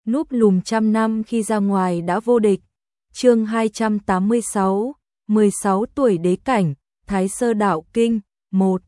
núp lùm trăm năm khi ra ngoài đã vô địch. Chương 286, 16 tuổi đế cảnh, Thái Sơ Đạo Kinh 1.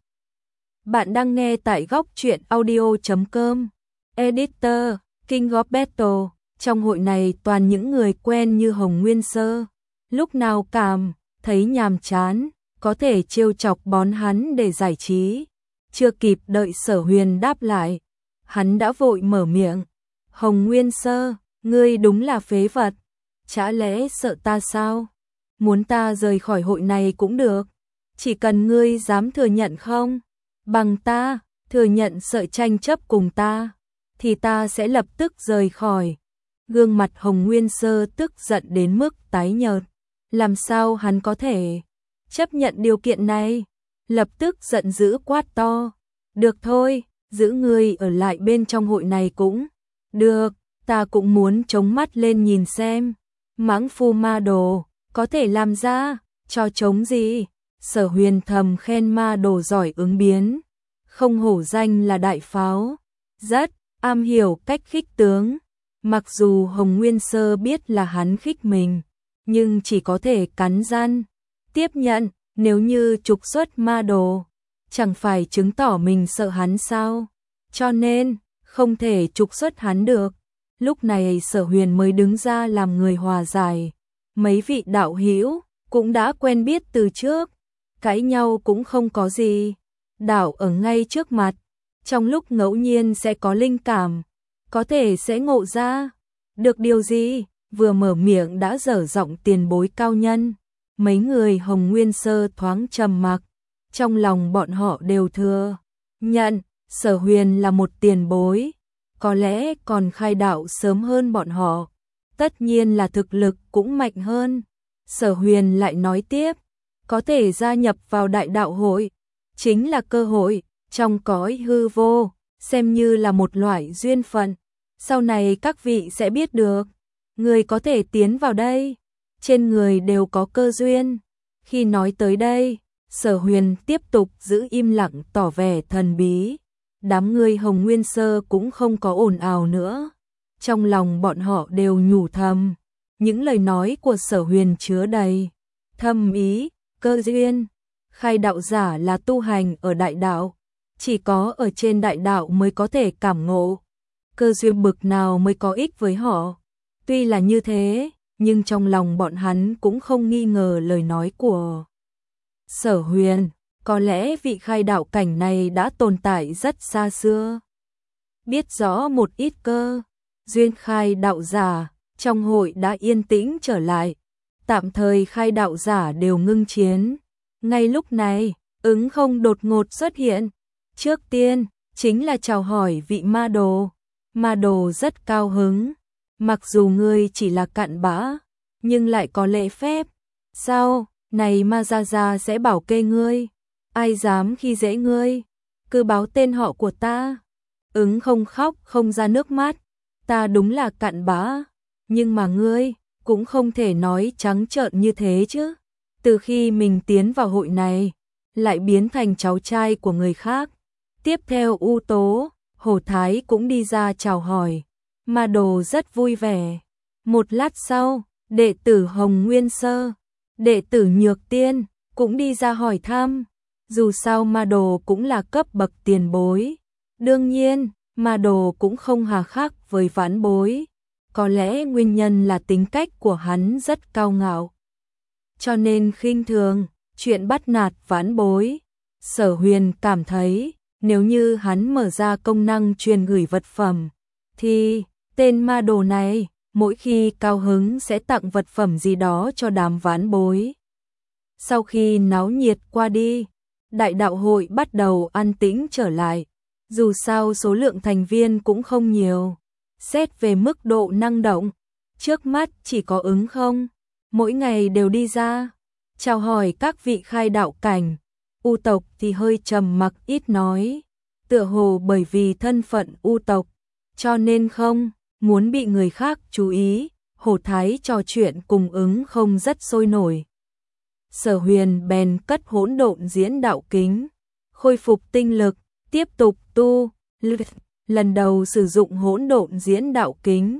Bạn đang nghe tại góc truyện audio.com. Editor, King of Battle. Trong hội này toàn những người quen như Hồng Nguyên Sơ. Lúc nào cảm thấy nhàm chán, có thể trêu chọc bón hắn để giải trí. Chưa kịp đợi Sở Huyền đáp lại, hắn đã vội mở miệng. Hồng Nguyên Sơ, ngươi đúng là phế vật. Chả lẽ sợ ta sao? Muốn ta rời khỏi hội này cũng được. Chỉ cần ngươi dám thừa nhận không? Bằng ta, thừa nhận sợ tranh chấp cùng ta, thì ta sẽ lập tức rời khỏi. Gương mặt Hồng Nguyên Sơ tức giận đến mức tái nhợt. Làm sao hắn có thể chấp nhận điều kiện này? Lập tức giận dữ quát to. Được thôi, giữ ngươi ở lại bên trong hội này cũng được, ta cũng muốn chống mắt lên nhìn xem. Mãng phu ma đồ, có thể làm ra trò trống gì? Sở Huyền thầm khen ma đồ giỏi ứng biến, không hổ danh là đại pháo, rất am hiểu cách khích tướng. Mặc dù Hồng Nguyên Sơ biết là hắn khích mình, nhưng chỉ có thể cắn răng tiếp nhận. Nếu như trục xuất ma đồ, chẳng phải chứng tỏ mình sợ hắn sao? Cho nên không thể trục xuất hắn được. Lúc này Sở Huyền mới đứng ra làm người hòa giải. Mấy vị đạo hữu cũng đã quen biết từ trước, cãi nhau cũng không có gì. Đạo ở ngay trước mặt, trong lúc ngẫu nhiên sẽ có linh cảm, có thể sẽ ngộ ra được điều gì. Vừa mở miệng đã dở giọng tiền bối cao nhân. Mấy người Hồng Nguyên Sơ thoáng trầm mặc, trong lòng bọn họ đều thừa nhận Sở Huyền là một tiền bối, có lẽ còn khai đạo sớm hơn bọn họ, tất nhiên là thực lực cũng mạnh hơn. Sở Huyền lại nói tiếp, có thể gia nhập vào đại đạo hội, chính là cơ hội trong cõi hư vô, xem như là một loại duyên phận. Sau này các vị sẽ biết được, người có thể tiến vào đây, trên người đều có cơ duyên. Khi nói tới đây, Sở Huyền tiếp tục giữ im lặng tỏ vẻ thần bí. Đám người Hồng Nguyên Sơ cũng không có ồn ào nữa. Trong lòng bọn họ đều nhủ thầm, những lời nói của Sở Huyền chứa đầy thâm ý, cơ duyên. Khai đạo giả là tu hành ở đại đạo, chỉ có ở trên đại đạo mới có thể cảm ngộ cơ duyên bực nào mới có ích với họ. Tuy là như thế, nhưng trong lòng bọn hắn cũng không nghi ngờ lời nói của Sở Huyền. Có lẽ vị khai đạo cảnh này đã tồn tại rất xa xưa. Biết rõ một ít cơ duyên khai đạo giả, trong hội đã yên tĩnh trở lại. Tạm thời khai đạo giả đều ngưng chiến. Ngay lúc này, ứng không đột ngột xuất hiện. Trước tiên, chính là chào hỏi vị ma đồ. Ma đồ rất cao hứng. Mặc dù ngươi chỉ là cặn bã, nhưng lại có lễ phép. Sao, này ma gia gia sẽ bảo kê ngươi. Ai dám khi dễ ngươi, cứ báo tên họ của ta. Ứng không khóc không ra nước mắt. Ta đúng là cặn bã, nhưng mà ngươi cũng không thể nói trắng trợn như thế chứ. Từ khi mình tiến vào hội này, lại biến thành cháu trai của người khác. Tiếp theo U Tố, Hổ Thái cũng đi ra chào hỏi. Ma đồ rất vui vẻ. Một lát sau, đệ tử Hồng Nguyên Sơ, đệ tử Nhược Tiên cũng đi ra hỏi thăm. Dù sao ma đồ cũng là cấp bậc tiền bối. Đương nhiên, ma đồ cũng không hà khắc với vãn bối. Có lẽ nguyên nhân là tính cách của hắn rất cao ngạo, cho nên khinh thường chuyện bắt nạt vãn bối. Sở Huyền cảm thấy, nếu như hắn mở ra công năng truyền gửi vật phẩm, thì tên ma đồ này mỗi khi cao hứng sẽ tặng vật phẩm gì đó cho đám vãn bối. Sau khi náo nhiệt qua đi, đại đạo hội bắt đầu an tĩnh trở lại. Dù sao số lượng thành viên cũng không nhiều. Xét về mức độ năng động, trước mắt chỉ có ứng không, mỗi ngày đều đi ra chào hỏi các vị khai đạo cảnh. U tộc thì hơi trầm mặc ít nói, tựa hồ bởi vì thân phận U tộc, cho nên không muốn bị người khác chú ý. Hổ Thái trò chuyện cùng ứng không rất sôi nổi. Sở Huyền bèn cất hỗn độn diễn đạo kính, khôi phục tinh lực, tiếp tục tu. Lần đầu sử dụng hỗn độn diễn đạo kính,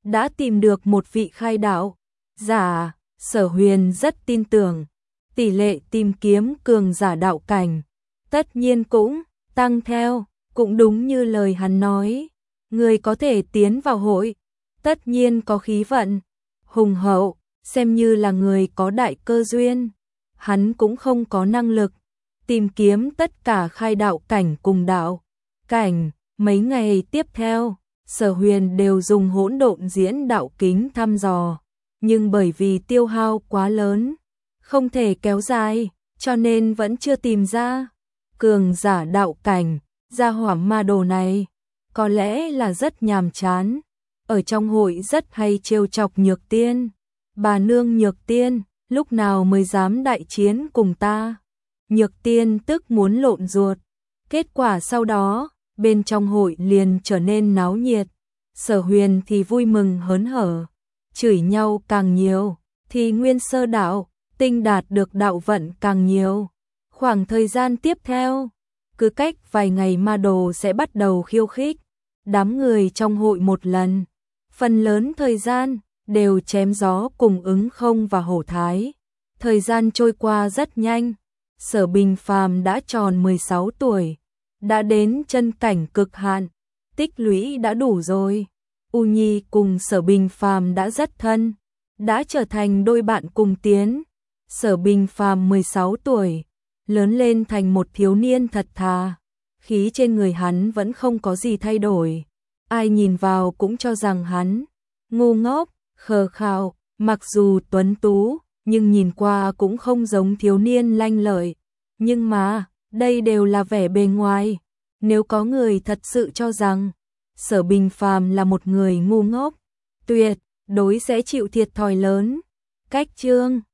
đã tìm được một vị khai đạo giả. Sở Huyền rất tin tưởng, tỷ lệ tìm kiếm cường giả đạo cảnh tất nhiên cũng tăng theo, cũng đúng như lời hắn nói, người có thể tiến vào hội, tất nhiên có khí vận hùng hậu, xem như là người có đại cơ duyên. Hắn cũng không có năng lực tìm kiếm tất cả khai đạo cảnh cùng đạo cảnh. Mấy ngày tiếp theo, Sở Huyền đều dùng hỗn độn diễn đạo kính thăm dò, nhưng bởi vì tiêu hao quá lớn, không thể kéo dài, cho nên vẫn chưa tìm ra cường giả đạo cảnh. Gia hỏa ma đồ này có lẽ là rất nhàm chán, ở trong hội rất hay trêu chọc Nhược Tiên. Bà nương Nhược Tiên, lúc nào mới dám đại chiến cùng ta? Nhược Tiên tức muốn lộn ruột. Kết quả sau đó, bên trong hội liền trở nên náo nhiệt. Sở Huyền thì vui mừng hớn hở, chửi nhau càng nhiều, thì nguyên sơ đạo, tinh đạt được đạo vận càng nhiều. Khoảng thời gian tiếp theo, cứ cách vài ngày ma đồ sẽ bắt đầu khiêu khích đám người trong hội một lần. Phần lớn thời gian đều chém gió cùng Ứng Không và Hổ Thái. Thời gian trôi qua rất nhanh, Sở Bình Phàm đã tròn 16 tuổi, đã đến chân cảnh cực hạn, tích lũy đã đủ rồi. U Nhi cùng Sở Bình Phàm đã rất thân, đã trở thành đôi bạn cùng tiến. Sở Bình Phàm 16 tuổi, lớn lên thành một thiếu niên thật thà, khí trên người hắn vẫn không có gì thay đổi. Ai nhìn vào cũng cho rằng hắn ngu ngốc, khờ khạo, mặc dù tuấn tú, nhưng nhìn qua cũng không giống thiếu niên lanh lợi. Nhưng mà, đây đều là vẻ bề ngoài. Nếu có người thật sự cho rằng Sở Bình Phàm là một người ngu ngốc, tuyệt đối sẽ chịu thiệt thòi lớn. Cách chương